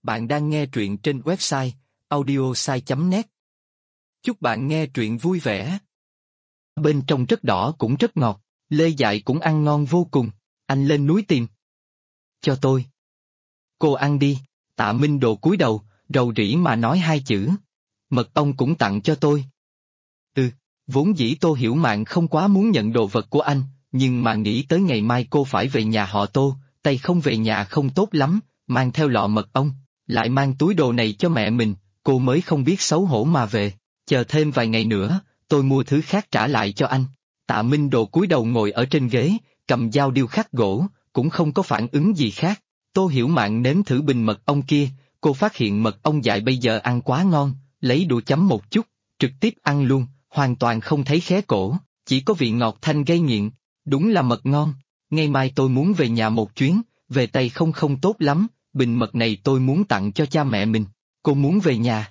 Bạn đang nghe truyện trên website audiosai.net. Chúc bạn nghe truyện vui vẻ. Bên trong rất đỏ cũng rất ngọt, lê dại cũng ăn ngon vô cùng, anh lên núi tìm. Cho tôi. Cô ăn đi, Tạ Minh Đồ cúi đầu, rầu rĩ mà nói hai chữ. Mật ong cũng tặng cho tôi. Vốn dĩ Tô Hiểu Mạn không quá muốn nhận đồ vật của anh, nhưng mà nghĩ tới ngày mai cô phải về nhà họ Tô, tay không về nhà không tốt lắm, mang theo lọ mật ong, lại mang túi đồ này cho mẹ mình, cô mới không biết xấu hổ mà về, chờ thêm vài ngày nữa, tôi mua thứ khác trả lại cho anh. Tạ Minh Đồ cúi đầu ngồi ở trên ghế, cầm dao điêu khắc gỗ, cũng không có phản ứng gì khác. Tô Hiểu Mạn nếm thử bình mật ong kia, cô phát hiện mật ong dại bây giờ ăn quá ngon, lấy đũa chấm một chút, trực tiếp ăn luôn, hoàn toàn không thấy khé cổ, chỉ có vị ngọt thanh gây nghiện, đúng là mật ngon. Ngày mai tôi muốn về nhà một chuyến, về tay không tốt lắm, bình mật này tôi muốn tặng cho cha mẹ mình. Cô muốn về nhà?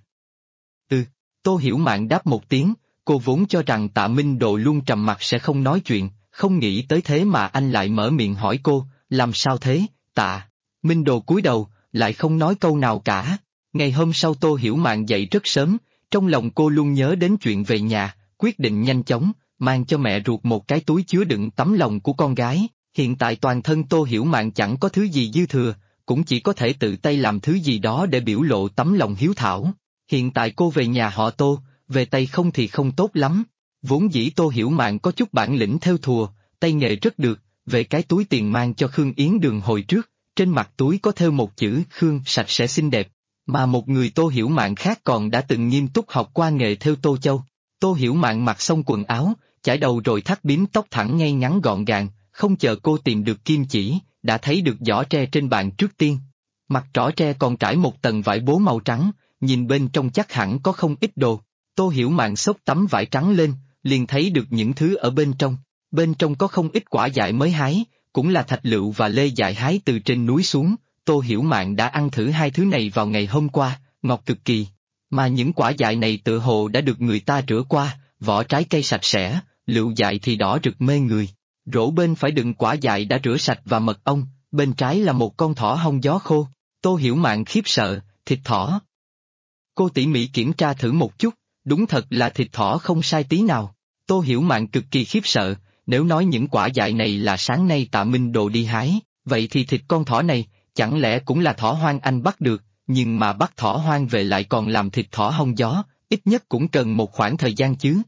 Tô Hiểu Mạn đáp một tiếng, cô vốn cho rằng Tạ Minh Độ luôn trầm mặc sẽ không nói chuyện, không nghĩ tới thế mà anh lại mở miệng hỏi cô, làm sao thế, Tạ? Minh Đồ cúi đầu, lại không nói câu nào cả. Ngày hôm sau Tô Hiểu Mạn dậy rất sớm, trong lòng cô luôn nhớ đến chuyện về nhà, quyết định nhanh chóng, mang cho mẹ ruột một cái túi chứa đựng tấm lòng của con gái. Hiện tại toàn thân Tô Hiểu Mạn chẳng có thứ gì dư thừa, cũng chỉ có thể tự tay làm thứ gì đó để biểu lộ tấm lòng hiếu thảo. Hiện tại cô về nhà họ Tô, về tay không thì không tốt lắm. Vốn dĩ Tô Hiểu Mạn có chút bản lĩnh thêu thùa, tay nghề rất được, về cái túi tiền mang cho Khương Yến Đường hồi trước, trên mặt túi có thêu một chữ Khương sạch sẽ xinh đẹp. Mà một người Tô Hiểu Mạn khác còn đã từng nghiêm túc học qua nghề thêu tô châu. Tô Hiểu Mạn mặc xong quần áo, chải đầu rồi thắt bím tóc thẳng ngay ngắn gọn gàng, không chờ cô tìm được kim chỉ, đã thấy được giỏ tre trên bàn trước tiên. Mặt giỏ tre còn trải một tầng vải bố màu trắng, nhìn bên trong chắc hẳn có không ít đồ. Tô Hiểu Mạn xốc tấm vải trắng lên, liền thấy được những thứ ở bên trong. Bên trong có không ít quả dại mới hái, cũng là thạch lựu và lê dại hái từ trên núi xuống. Tô Hiểu Mạn đã ăn thử hai thứ này vào ngày hôm qua, ngọt cực kỳ. Mà những quả dại này tự hồ đã được người ta rửa qua, vỏ trái cây sạch sẽ, lựu dại thì đỏ rực mê người. Rổ bên phải đựng quả dại đã rửa sạch và mật ong, bên trái là một con thỏ hong gió khô. Tô Hiểu Mạn khiếp sợ, thịt thỏ. Cô tỉ mỉ kiểm tra thử một chút, đúng thật là thịt thỏ không sai tí nào. Tô Hiểu Mạn cực kỳ khiếp sợ, nếu nói những quả dại này là sáng nay Tạ Minh Đồ đi hái, vậy thì thịt con thỏ này, chẳng lẽ cũng là thỏ hoang anh bắt được, nhưng mà bắt thỏ hoang về lại còn làm thịt thỏ hong gió, ít nhất cũng cần một khoảng thời gian chứ.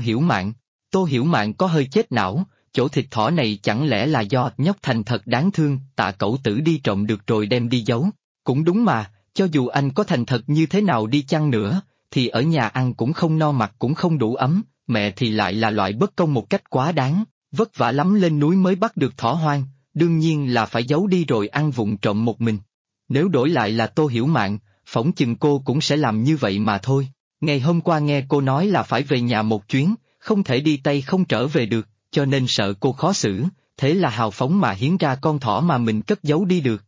Tô Hiểu Mạn có hơi chết não, chỗ thịt thỏ này chẳng lẽ là do nhóc thành thật đáng thương Tạ Cẩu Tử đi trộm được rồi đem đi giấu. Cũng đúng mà, cho dù anh có thành thật như thế nào đi chăng nữa, thì ở nhà ăn cũng không no mặc cũng không đủ ấm, mẹ thì lại là loại bất công một cách quá đáng, vất vả lắm lên núi mới bắt được thỏ hoang, đương nhiên là phải giấu đi rồi ăn vụng trộm một mình. Nếu đổi lại là Tô Hiểu Mạn, phỏng chừng cô cũng sẽ làm như vậy mà thôi. Ngày hôm qua nghe cô nói là phải về nhà một chuyến, không thể đi tay không trở về được, cho nên sợ cô khó xử, thế là hào phóng mà hiến ra con thỏ mà mình cất giấu đi được.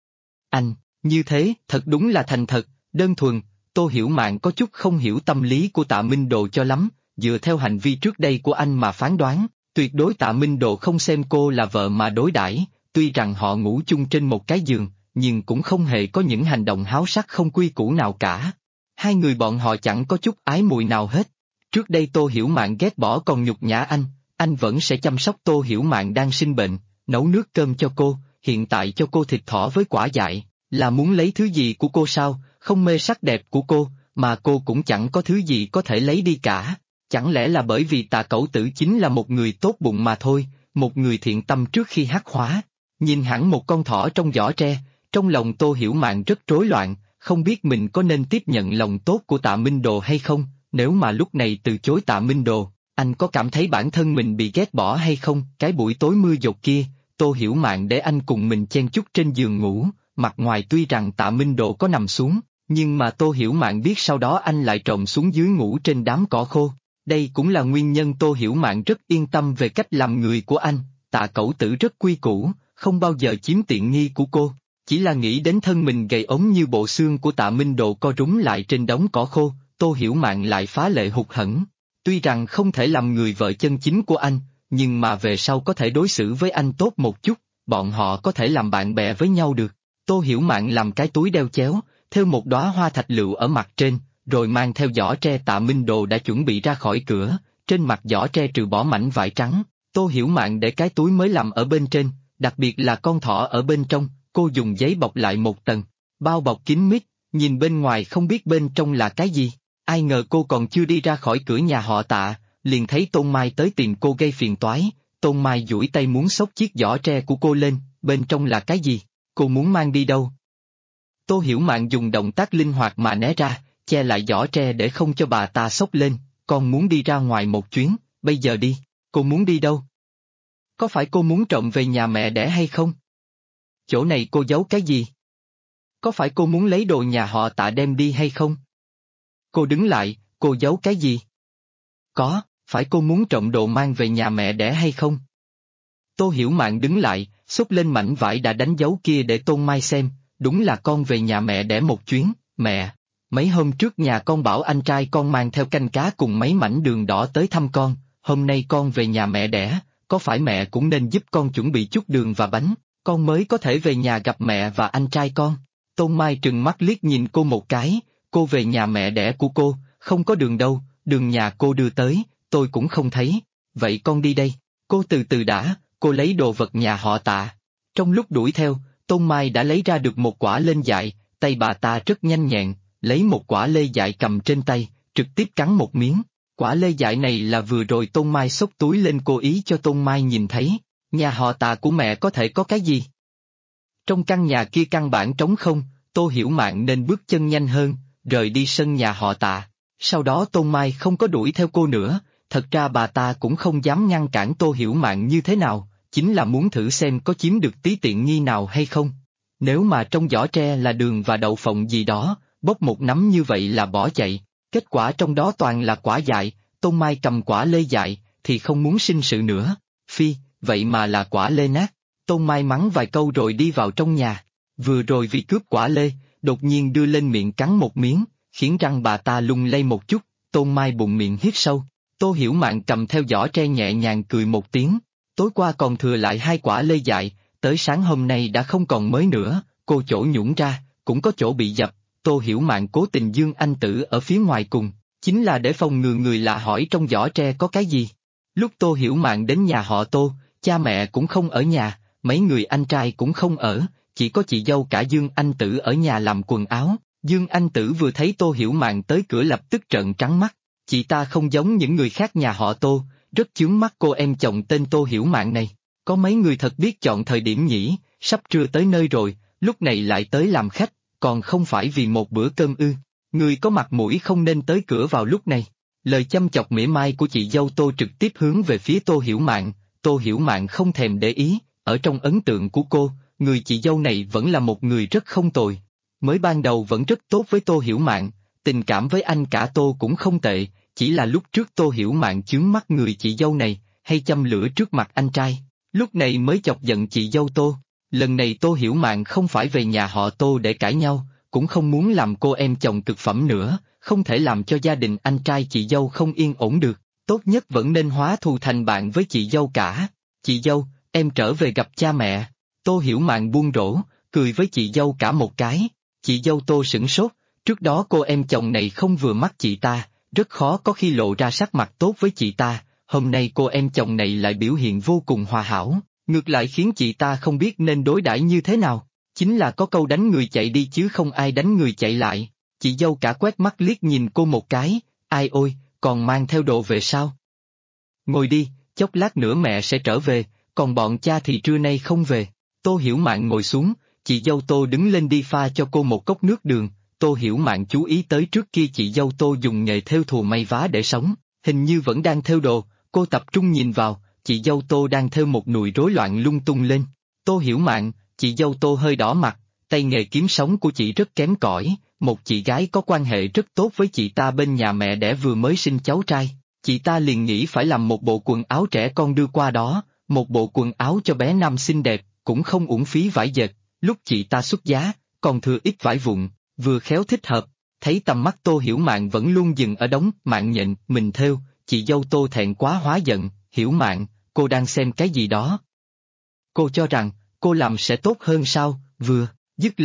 Anh, như thế, thật đúng là thành thật, đơn thuần. Tô Hiểu Mạn có chút không hiểu tâm lý của Tạ Minh Đồ cho lắm, dựa theo hành vi trước đây của anh mà phán đoán, tuyệt đối Tạ Minh Đồ không xem cô là vợ mà đối đãi. Tuy rằng họ ngủ chung trên một cái giường, nhưng cũng không hề có những hành động háo sắc không quy củ nào cả. Hai người bọn họ chẳng có chút ái mùi nào hết. Trước đây Tô Hiểu Mạn ghét bỏ còn nhục nhã anh vẫn sẽ chăm sóc Tô Hiểu Mạn đang sinh bệnh, nấu nước cơm cho cô, hiện tại cho cô thịt thỏ với quả dại, là muốn lấy thứ gì của cô sao, không mê sắc đẹp của cô, mà cô cũng chẳng có thứ gì có thể lấy đi cả. Chẳng lẽ là bởi vì Tạ Cẩu Tử chính là một người tốt bụng mà thôi, một người thiện tâm trước khi hắc hóa. Nhìn hẳn một con thỏ trong giỏ tre, trong lòng Tô Hiểu Mạn rất rối loạn, không biết mình có nên tiếp nhận lòng tốt của Tạ Minh Đồ hay không, nếu mà lúc này từ chối Tạ Minh Đồ, anh có cảm thấy bản thân mình bị ghét bỏ hay không? Cái buổi tối mưa dột kia, Tô Hiểu Mạn để anh cùng mình chen chúc trên giường ngủ, mặt ngoài tuy rằng Tạ Minh Đồ có nằm xuống, nhưng mà Tô Hiểu Mạn biết sau đó anh lại trộm xuống dưới ngủ trên đám cỏ khô. Đây cũng là nguyên nhân Tô Hiểu Mạn rất yên tâm về cách làm người của anh. Tạ Cẩu Tử rất quy củ, không bao giờ chiếm tiện nghi của cô, chỉ là nghĩ đến thân mình gầy ốm như bộ xương của Tạ Minh Độ co rúm lại trên đống cỏ khô, Tô Hiểu Mạn lại phá lệ hụt hẫng. Tuy rằng không thể làm người vợ chân chính của anh, nhưng mà về sau có thể đối xử với anh tốt một chút, bọn họ có thể làm bạn bè với nhau được. Tô Hiểu Mạn làm cái túi đeo chéo, thêu một đóa hoa thạch lựu ở mặt trên, rồi mang theo giỏ tre Tạ Minh Đồ đã chuẩn bị ra khỏi cửa, trên mặt giỏ tre trừ bỏ mảnh vải trắng, Tô Hiểu Mạn để cái túi mới làm ở bên trên, đặc biệt là con thỏ ở bên trong, cô dùng giấy bọc lại một tầng, bao bọc kín mít, nhìn bên ngoài không biết bên trong là cái gì. Ai ngờ cô còn chưa đi ra khỏi cửa nhà họ Tạ, liền thấy Tôn Mai tới tìm cô gây phiền toái. Tôn Mai duỗi tay muốn xốc chiếc giỏ tre của cô lên, bên trong là cái gì? Cô muốn mang đi đâu? Tô Hiểu Mạn dùng động tác linh hoạt mà né ra, che lại giỏ tre để không cho bà ta xốc lên. Con muốn đi ra ngoài một chuyến, bây giờ đi. Cô muốn đi đâu? Có phải cô muốn trộm về nhà mẹ đẻ hay không? Chỗ này cô giấu cái gì? Có phải cô muốn lấy đồ nhà họ Tạ đem đi hay không? Cô đứng lại, cô giấu cái gì? Có, phải cô muốn trộm đồ mang về nhà mẹ đẻ hay không? Tô Hiểu Mạn đứng lại, xúc lên mảnh vải đã đánh dấu kia để Tôn Mai xem, đúng là con về nhà mẹ đẻ một chuyến, mẹ. Mấy hôm trước nhà con bảo anh trai con mang theo canh cá cùng mấy mảnh đường đỏ tới thăm con, hôm nay con về nhà mẹ đẻ, có phải mẹ cũng nên giúp con chuẩn bị chút đường và bánh, con mới có thể về nhà gặp mẹ và anh trai con. Tôn Mai trừng mắt liếc nhìn cô một cái, cô về nhà mẹ đẻ của cô, không có đường đâu, đường nhà cô đưa tới, tôi cũng không thấy, vậy con đi đây, cô từ từ đã, cô lấy đồ vật nhà họ Tạ. Trong lúc đuổi theo, Tôn Mai đã lấy ra được một quả lê dại, tay bà ta rất nhanh nhẹn, lấy một quả lê dại cầm trên tay, trực tiếp cắn một miếng. Quả lê dại này là vừa rồi Tôn Mai xốc túi lên cố ý cho Tôn Mai nhìn thấy, nhà họ Tạ của mẹ có thể có cái gì? Trong căn nhà kia căn bản trống không, Tô Hiểu Mạn nên bước chân nhanh hơn, rời đi sân nhà họ Tạ. Sau đó Tôn Mai không có đuổi theo cô nữa, thật ra bà ta cũng không dám ngăn cản Tô Hiểu Mạn như thế nào, chính là muốn thử xem có chiếm được tí tiện nghi nào hay không. Nếu mà trong giỏ tre là đường và đậu phộng gì đó, bốc một nắm như vậy là bỏ chạy, kết quả trong đó toàn là quả dại, Tôn Mai cầm quả lê dại, thì không muốn sinh sự nữa. Phi, vậy mà là quả lê nát. Tôn Mai mắng vài câu rồi đi vào trong nhà. Vừa rồi vì cướp quả lê, đột nhiên đưa lên miệng cắn một miếng, khiến răng bà ta lung lay một chút, Tôn Mai bụng miệng hít sâu. Tô Hiểu Mạn cầm theo giỏ tre nhẹ nhàng cười một tiếng. Tối qua còn thừa lại 2 quả lê dại, tới sáng hôm nay đã không còn mới nữa, cô chỗ nhũng ra, cũng có chỗ bị dập. Tô Hiểu Mạn cố tình dương anh tử ở phía ngoài cùng, chính là để phòng ngừa người lạ hỏi trong giỏ tre có cái gì. Lúc Tô Hiểu Mạn đến nhà họ Tô, cha mẹ cũng không ở nhà, mấy người anh trai cũng không ở, chỉ có chị dâu cả Dương Anh Tử ở nhà làm quần áo. Dương Anh Tử vừa thấy Tô Hiểu Mạn tới cửa lập tức trợn trắng mắt, chị ta không giống những người khác nhà họ Tô, rất chướng mắt cô em chồng tên Tô Hiểu Mạn này. Có mấy người thật biết chọn thời điểm nhỉ, sắp trưa tới nơi rồi, lúc này lại tới làm khách, còn không phải vì một bữa cơm ư. Người có mặt mũi không nên tới cửa vào lúc này. Lời châm chọc mỉa mai của chị dâu Tô trực tiếp hướng về phía Tô Hiểu Mạn, Tô Hiểu Mạn không thèm để ý, ở trong ấn tượng của cô, người chị dâu này vẫn là một người rất không tồi. Mới ban đầu vẫn rất tốt với Tô Hiểu Mạn, tình cảm với anh cả Tô cũng không tệ, chỉ là lúc trước Tô Hiểu Mạn chướng mắt người chị dâu này, hay châm lửa trước mặt anh trai, lúc này mới chọc giận chị dâu Tô. Lần này Tô Hiểu Mạn không phải về nhà họ Tô để cãi nhau, cũng không muốn làm cô em chồng cực phẩm nữa, không thể làm cho gia đình anh trai chị dâu không yên ổn được, tốt nhất vẫn nên hóa thù thành bạn với chị dâu cả. Chị dâu, em trở về gặp cha mẹ. Tô Hiểu Mạn buông rổ, cười với chị dâu cả một cái. Chị dâu Tô sửng sốt, trước đó cô em chồng này không vừa mắt chị ta, rất khó có khi lộ ra sắc mặt tốt với chị ta, hôm nay cô em chồng này lại biểu hiện vô cùng hòa hảo, ngược lại khiến chị ta không biết nên đối đãi như thế nào. Chính là có câu đánh người chạy đi chứ không ai đánh người chạy lại. Chị dâu cả quét mắt liếc nhìn cô một cái, ai ôi, còn mang theo đồ về sao? Ngồi đi, chốc lát nữa mẹ sẽ trở về, còn bọn cha thì trưa nay không về. Tô Hiểu Mạn ngồi xuống, chị dâu Tô đứng lên đi pha cho cô một cốc nước đường. Tô Hiểu Mạn chú ý tới trước kia chị dâu Tô dùng nghề thêu thùa may vá để sống, hình như vẫn đang thêu đồ, cô tập trung nhìn vào, chị dâu Tô đang thêu một nùi rối loạn lung tung lên. Tô Hiểu Mạn, chị dâu Tô hơi đỏ mặt, tay nghề kiếm sống của chị rất kém cỏi, một chị gái có quan hệ rất tốt với chị ta bên nhà mẹ đẻ vừa mới sinh cháu trai, chị ta liền nghĩ phải làm một bộ quần áo trẻ con đưa qua đó, một bộ quần áo cho bé nam xinh đẹp, cũng không uổng phí vải dệt, lúc chị ta xuất giá, còn thừa ít vải vụn, vừa khéo thích hợp, thấy tầm mắt Tô Hiểu Mạn vẫn luôn dừng ở đống mạng nhện mình thêu, chị dâu Tô thẹn quá hóa giận, Hiểu Mạn, cô đang xem cái gì đó? Cô cho rằng, cô làm sẽ tốt hơn sao, vừa dứt lời,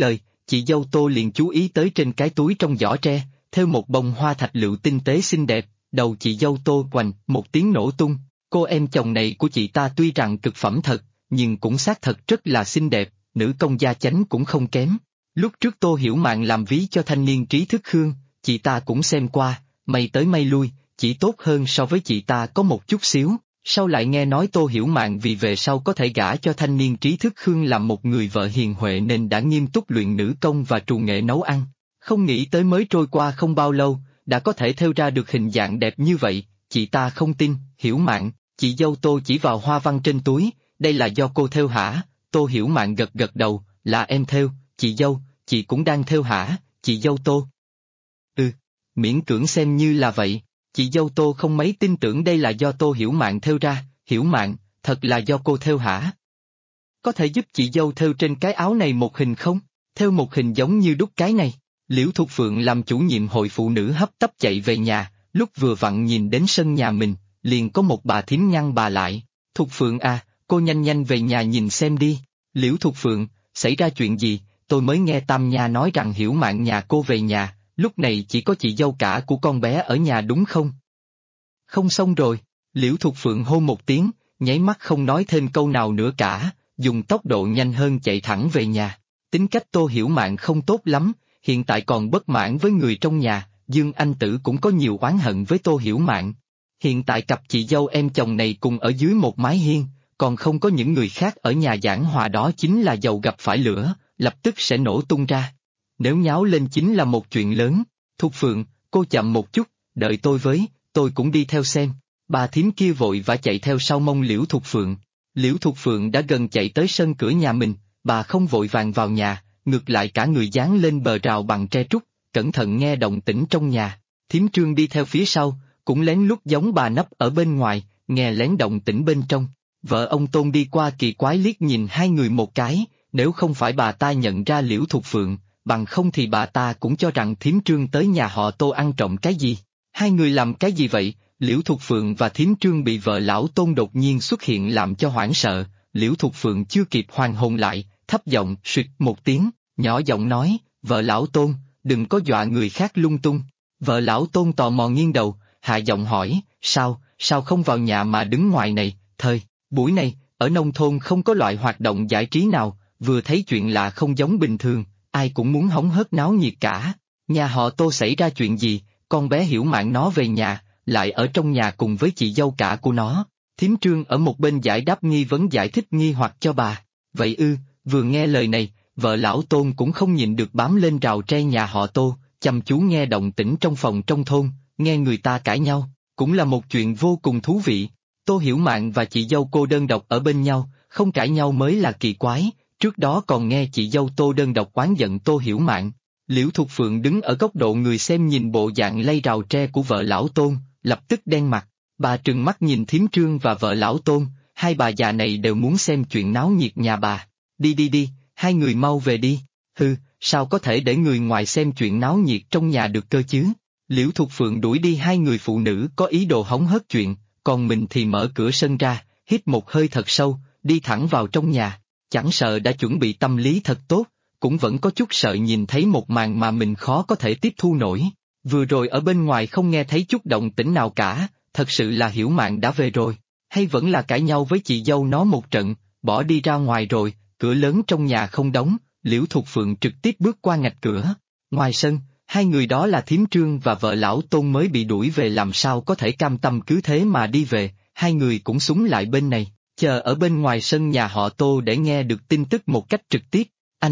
chị dâu Tô liền chú ý tới trên cái túi trong giỏ tre, thêu một bông hoa thạch lựu tinh tế xinh đẹp, đầu chị dâu Tô oành một tiếng nổ tung, cô em chồng này của chị ta tuy rằng cực phẩm thật, nhưng cũng xác thật rất là xinh đẹp, nữ công gia chánh cũng không kém. Lúc trước Tô Hiểu Mạn làm ví cho thanh niên trí thức Khương, chị ta cũng xem qua, may tới may lui, chỉ tốt hơn so với chị ta có một chút xíu. Sau lại nghe nói Tô Hiểu Mạn vì về sau có thể gả cho thanh niên trí thức Khương làm một người vợ hiền huệ nên đã nghiêm túc luyện nữ công và trù nghệ nấu ăn. Không nghĩ tới mới trôi qua không bao lâu, đã có thể thêu ra được hình dạng đẹp như vậy, chị ta không tin, Hiểu Mạn, chị dâu Tô chỉ vào hoa văn trên túi, đây là do cô thêu hả? Tô Hiểu Mạn gật gật đầu, là em thêu, chị dâu, chị cũng đang thêu hả, chị dâu Tô? Ừ, miễn cưỡng xem như là vậy. Chị dâu Tô không mấy tin tưởng đây là do Tô Hiểu Mạn thêu ra, Hiểu Mạn, thật là do cô thêu hả? Có thể giúp chị dâu thêu trên cái áo này một hình không? Thêu một hình giống như đúc cái này. Liễu Thục Phượng làm chủ nhiệm hội phụ nữ hấp tấp chạy về nhà, lúc vừa vặn nhìn đến sân nhà mình, liền có một bà thím nhăn bà lại. Thục Phượng à, cô nhanh nhanh về nhà nhìn xem đi. Liễu Thục Phượng, xảy ra chuyện gì? Tôi mới nghe Tam Nha nói rằng Hiểu Mạn nhà cô về nhà. Lúc này chỉ có chị dâu cả của con bé ở nhà đúng không? Không xong rồi, Liễu Thục Phượng hô một tiếng, nháy mắt không nói thêm câu nào nữa cả, dùng tốc độ nhanh hơn chạy thẳng về nhà. Tính cách Tô Hiểu Mạn không tốt lắm, hiện tại còn bất mãn với người trong nhà, Dương Anh Tử cũng có nhiều oán hận với Tô Hiểu Mạn. Hiện tại cặp chị dâu em chồng này cùng ở dưới một mái hiên, còn không có những người khác ở nhà giảng hòa đó chính là dầu gặp phải lửa, lập tức sẽ nổ tung ra. Nếu nháo lên chính là một chuyện lớn. Thục Phượng, cô chậm một chút, đợi tôi với, tôi cũng đi theo xem. Bà thím kia vội vã chạy theo sau mông Liễu Thục Phượng. Liễu Thục Phượng đã gần chạy tới sân cửa nhà mình, bà không vội vàng vào nhà, ngược lại cả người dán lên bờ rào bằng tre trúc, cẩn thận nghe động tĩnh trong nhà. Thím Trương đi theo phía sau, cũng lén lút giống bà nấp ở bên ngoài, nghe lén động tĩnh bên trong. Vợ ông Tôn đi qua kỳ quái liếc nhìn hai người một cái, nếu không phải bà ta nhận ra Liễu Thục Phượng, bằng không thì bà ta cũng cho rằng thím Trương tới nhà họ Tô ăn trộm cái gì. Hai người làm cái gì vậy? Liễu Thục Phượng và thím Trương bị vợ lão Tôn đột nhiên xuất hiện làm cho hoảng sợ. Liễu Thục Phượng chưa kịp hoàn hồn lại, thấp giọng suýt một tiếng, nhỏ giọng nói, vợ lão Tôn, đừng có dọa người khác lung tung. Vợ lão Tôn tò mò nghiêng đầu, hạ giọng hỏi, sao không vào nhà mà đứng ngoài này? Buổi này, ở nông thôn không có loại hoạt động giải trí nào, vừa thấy chuyện lạ không giống bình thường, ai cũng muốn hóng hớt náo nhiệt cả. Nhà họ Tô xảy ra chuyện gì, con bé Hiểu Mạn nó về nhà, lại ở trong nhà cùng với chị dâu cả của nó. Thím Trương ở một bên giải đáp nghi vấn giải thích nghi hoặc cho bà. Vậy vừa nghe lời này, vợ lão Tôn cũng không nhịn được bám lên rào tre nhà họ Tô, chăm chú nghe động tĩnh trong phòng trong thôn, nghe người ta cãi nhau, cũng là một chuyện vô cùng thú vị. Tô Hiểu Mạn và chị dâu cô đơn độc ở bên nhau, không cãi nhau mới là kỳ quái, trước đó còn nghe chị dâu Tô đơn độc oán giận Tô Hiểu Mạn. Liễu Thục Phượng đứng ở góc độ người xem nhìn bộ dạng lay rào tre của vợ lão Tôn, lập tức đen mặt, bà trừng mắt nhìn thím Trương và vợ lão Tôn, hai bà già này đều muốn xem chuyện náo nhiệt nhà bà. Đi, hai người mau về đi. Sao có thể để người ngoài xem chuyện náo nhiệt trong nhà được cơ chứ? Liễu Thục Phượng đuổi đi hai người phụ nữ có ý đồ hóng hớt chuyện, còn mình thì mở cửa sân ra, hít một hơi thật sâu, đi thẳng vào trong nhà, chẳng sợ đã chuẩn bị tâm lý thật tốt, cũng vẫn có chút sợ nhìn thấy một màn mà mình khó có thể tiếp thu nổi. Vừa rồi ở bên ngoài không nghe thấy chút động tĩnh nào cả, thật sự là Hiểu Mạn đã về rồi, hay vẫn là cãi nhau với chị dâu nó một trận, bỏ đi ra ngoài rồi, cửa lớn trong nhà không đóng, Liễu Thục Phượng trực tiếp bước qua ngạch cửa. Ngoài sân, hai người đó là thím Trương và vợ lão Tôn mới bị đuổi về làm sao có thể cam tâm cứ thế mà đi về, hai người cũng súng lại bên này, chờ ở bên ngoài sân nhà họ Tô để nghe được tin tức một cách trực tiếp.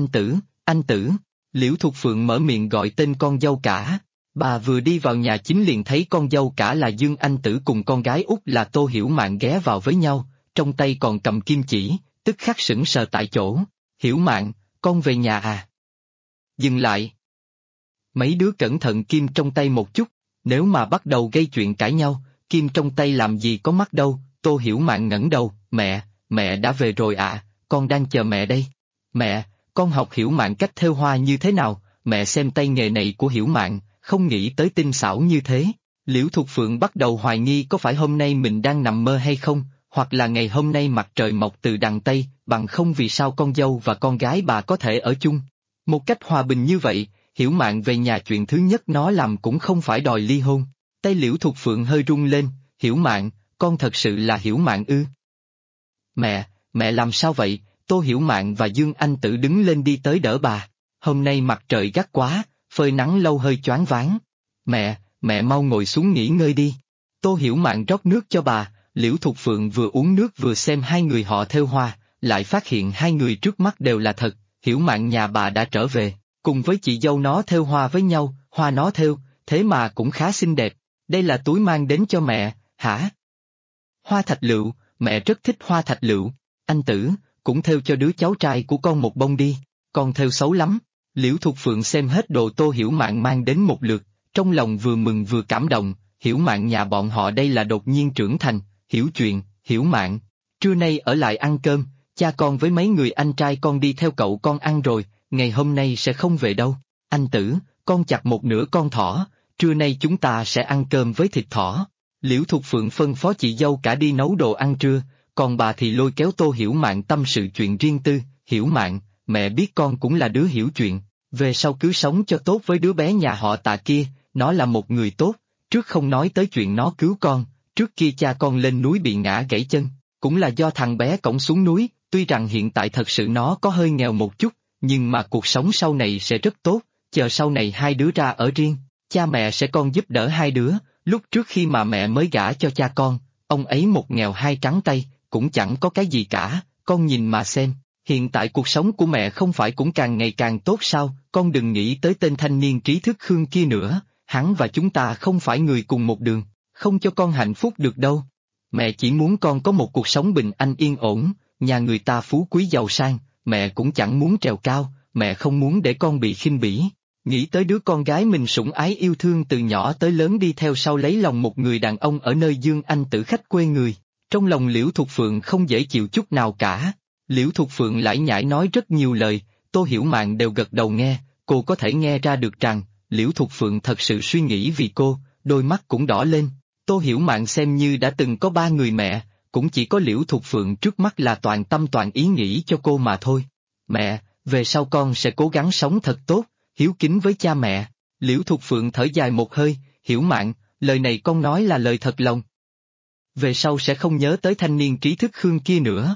Anh Tử, Liễu Thục Phượng mở miệng gọi tên con dâu cả. Bà vừa đi vào nhà chính liền thấy con dâu cả là Dương Anh Tử cùng con gái út là Tô Hiểu Mạn ghé vào với nhau, trong tay còn cầm kim chỉ, tức khắc sững sờ tại chỗ. Hiểu Mạn, con về nhà à? Dừng lại. Mấy đứa cẩn thận kim trong tay một chút, nếu mà bắt đầu gây chuyện cãi nhau, kim trong tay làm gì có mắt đâu. Tô Hiểu Mạn ngẩng đầu, mẹ đã về rồi ạ, con đang chờ mẹ đây. Mẹ, con học Hiểu Mạn cách thêu hoa như thế nào, mẹ xem tay nghề này của Hiểu Mạn, không nghĩ tới tinh xảo như thế. Liễu Thục Phượng bắt đầu hoài nghi có phải hôm nay mình đang nằm mơ hay không, hoặc là ngày hôm nay mặt trời mọc từ đằng Tây, bằng không vì sao con dâu và con gái bà có thể ở chung. Một cách hòa bình như vậy, Hiểu Mạn về nhà chuyện thứ nhất nó làm cũng không phải đòi ly hôn. Tay Liễu Thục Phượng hơi run lên, Hiểu Mạn, con thật sự là Hiểu Mạn ư? Mẹ làm sao vậy? Tô Hiểu Mạn và Dương Anh Tử đứng lên đi tới đỡ bà. Hôm nay mặt trời gắt quá, phơi nắng lâu hơi choáng váng. Mẹ mau ngồi xuống nghỉ ngơi đi. Tô Hiểu Mạn rót nước cho bà, Liễu Thục Phượng vừa uống nước vừa xem hai người họ thêu hoa, lại phát hiện hai người trước mắt đều là thật. Hiểu Mạn nhà bà đã trở về, cùng với chị dâu nó thêu hoa với nhau, hoa nó thêu, thế mà cũng khá xinh đẹp. Đây là túi mang đến cho mẹ, hả? Hoa thạch lựu, mẹ rất thích hoa thạch lựu. Anh Tử, cũng thêu cho đứa cháu trai của con một bông đi, con thêu xấu lắm. Liễu Thục Phượng xem hết đồ Tô Hiểu Mạn mang đến một lượt, trong lòng vừa mừng vừa cảm động. Hiểu Mạn nhà bọn họ đây là đột nhiên trưởng thành, hiểu chuyện. Hiểu Mạn, trưa nay ở lại ăn cơm, cha con với mấy người anh trai con đi theo cậu con ăn rồi, ngày hôm nay sẽ không về đâu. Anh Tử, con chặt một nửa con thỏ, trưa nay chúng ta sẽ ăn cơm với thịt thỏ. Liễu Thục Phượng phân phó chị dâu cả đi nấu đồ ăn trưa, còn bà thì lôi kéo Tô Hiểu Mạn tâm sự chuyện riêng tư. Hiểu Mạn, mẹ biết con cũng là đứa hiểu chuyện, về sau cứ sống cho tốt với đứa bé nhà họ Tạ kia, nó là một người tốt, trước không nói tới chuyện nó cứu con, trước kia cha con lên núi bị ngã gãy chân, cũng là do thằng bé cõng xuống núi, tuy rằng hiện tại thật sự nó có hơi nghèo một chút, nhưng mà cuộc sống sau này sẽ rất tốt, chờ sau này hai đứa ra ở riêng, cha mẹ sẽ con giúp đỡ hai đứa. Lúc trước khi mà mẹ mới gả cho cha con, ông ấy một nghèo hai trắng tay, cũng chẳng có cái gì cả, con nhìn mà xem, hiện tại cuộc sống của mẹ không phải cũng càng ngày càng tốt sao? Con đừng nghĩ tới tên thanh niên trí thức Khương kia nữa, hắn và chúng ta không phải người cùng một đường, không cho con hạnh phúc được đâu. Mẹ chỉ muốn con có một cuộc sống bình an yên ổn, nhà người ta phú quý giàu sang, mẹ cũng chẳng muốn trèo cao, mẹ không muốn để con bị khinh bỉ. Nghĩ tới đứa con gái mình sủng ái yêu thương từ nhỏ tới lớn đi theo sau lấy lòng một người đàn ông ở nơi Dương Anh Tử khách quê người, trong lòng Liễu Thục Phượng không dễ chịu chút nào cả. Liễu Thục Phượng lải nhải nói rất nhiều lời, Tô Hiểu Mạn đều gật đầu nghe, cô có thể nghe ra được rằng, Liễu Thục Phượng thật sự suy nghĩ vì cô, đôi mắt cũng đỏ lên. Tô Hiểu Mạn xem như đã từng có ba người mẹ, cũng chỉ có Liễu Thục Phượng trước mắt là toàn tâm toàn ý nghĩ cho cô mà thôi. Mẹ, về sau con sẽ cố gắng sống thật tốt, hiếu kính với cha mẹ. Liễu Thục Phượng thở dài một hơi, Hiểu Mạn, lời này con nói là lời thật lòng. Về sau sẽ không nhớ tới thanh niên trí thức Khương kia nữa.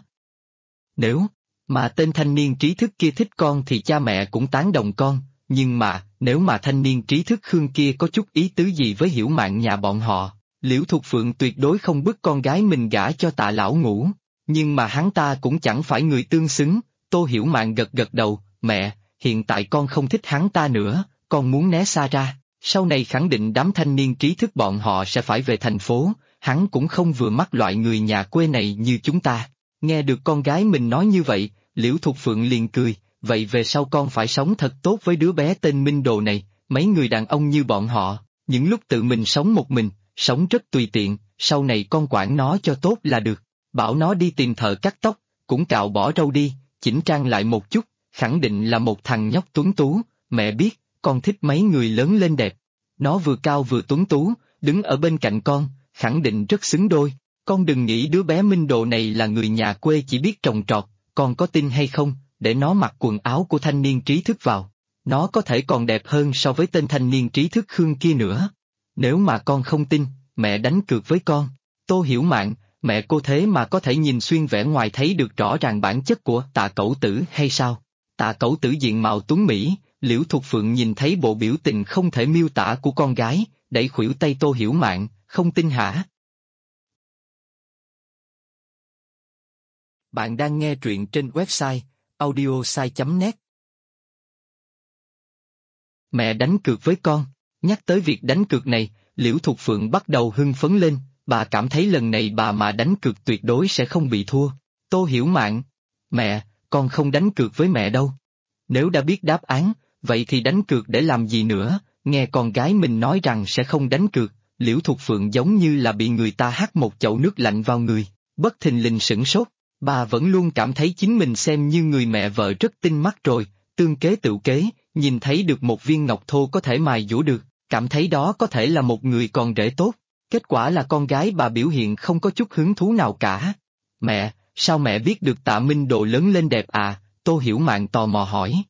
Nếu mà tên thanh niên trí thức kia thích con thì cha mẹ cũng tán đồng con, nhưng mà, nếu mà thanh niên trí thức Khương kia có chút ý tứ gì với Hiểu Mạn nhà bọn họ, Liễu Thục Phượng tuyệt đối không bức con gái mình gả cho Tạ lão ngũ, nhưng mà hắn ta cũng chẳng phải người tương xứng. Tô Hiểu Mạn gật gật đầu, mẹ, hiện tại con không thích hắn ta nữa, con muốn né xa ra, sau này khẳng định đám thanh niên trí thức bọn họ sẽ phải về thành phố, hắn cũng không vừa mắt loại người nhà quê này như chúng ta. Nghe được con gái mình nói như vậy, Liễu Thục Phượng liền cười, vậy về sau con phải sống thật tốt với đứa bé tên Minh Đồ này, mấy người đàn ông như bọn họ, những lúc tự mình sống một mình, sống rất tùy tiện, sau này con quản nó cho tốt là được, bảo nó đi tìm thợ cắt tóc, cũng cạo bỏ râu đi, chỉnh trang lại một chút, khẳng định là một thằng nhóc tuấn tú, mẹ biết, con thích mấy người lớn lên đẹp. Nó vừa cao vừa tuấn tú, đứng ở bên cạnh con, khẳng định rất xứng đôi. Con đừng nghĩ đứa bé Minh Đồ này là người nhà quê chỉ biết trồng trọt, con có tin hay không, để nó mặc quần áo của thanh niên trí thức vào. Nó có thể còn đẹp hơn so với tên thanh niên trí thức Khương kia nữa. Nếu mà con không tin, mẹ đánh cược với con. Tô Hiểu Mạn, mẹ cô thế mà có thể nhìn xuyên vẻ ngoài thấy được rõ ràng bản chất của Tạ Cẩu Tử hay sao? Tạ Cẩu Tử diện mạo tuấn mỹ, Liễu Thục Phượng nhìn thấy bộ biểu tình không thể miêu tả của con gái, đẩy khuỷu tay Tô Hiểu Mạn, không tin hả? Bạn đang nghe truyện trên website audiosai.net. Mẹ đánh cược với con. Nhắc tới việc đánh cược này, Liễu Thục Phượng bắt đầu hưng phấn lên, bà cảm thấy lần này bà mà đánh cược tuyệt đối sẽ không bị thua. Tô Hiểu Mạn, mẹ, con không đánh cược với mẹ đâu. Nếu đã biết đáp án, vậy thì đánh cược để làm gì nữa? Nghe con gái mình nói rằng sẽ không đánh cược, Liễu Thục Phượng giống như là bị người ta hắt một chậu nước lạnh vào người, bất thình lình sửng sốt. Bà vẫn luôn cảm thấy chính mình xem như người mẹ vợ rất tinh mắt rồi, tương kế tự kế, nhìn thấy được một viên ngọc thô có thể mài dũa được, cảm thấy đó có thể là một người con rể tốt. Kết quả là con gái bà biểu hiện không có chút hứng thú nào cả. Mẹ, sao mẹ biết được Tạ Minh Đồ lớn lên đẹp à? Tô Hiểu Mạn tò mò hỏi.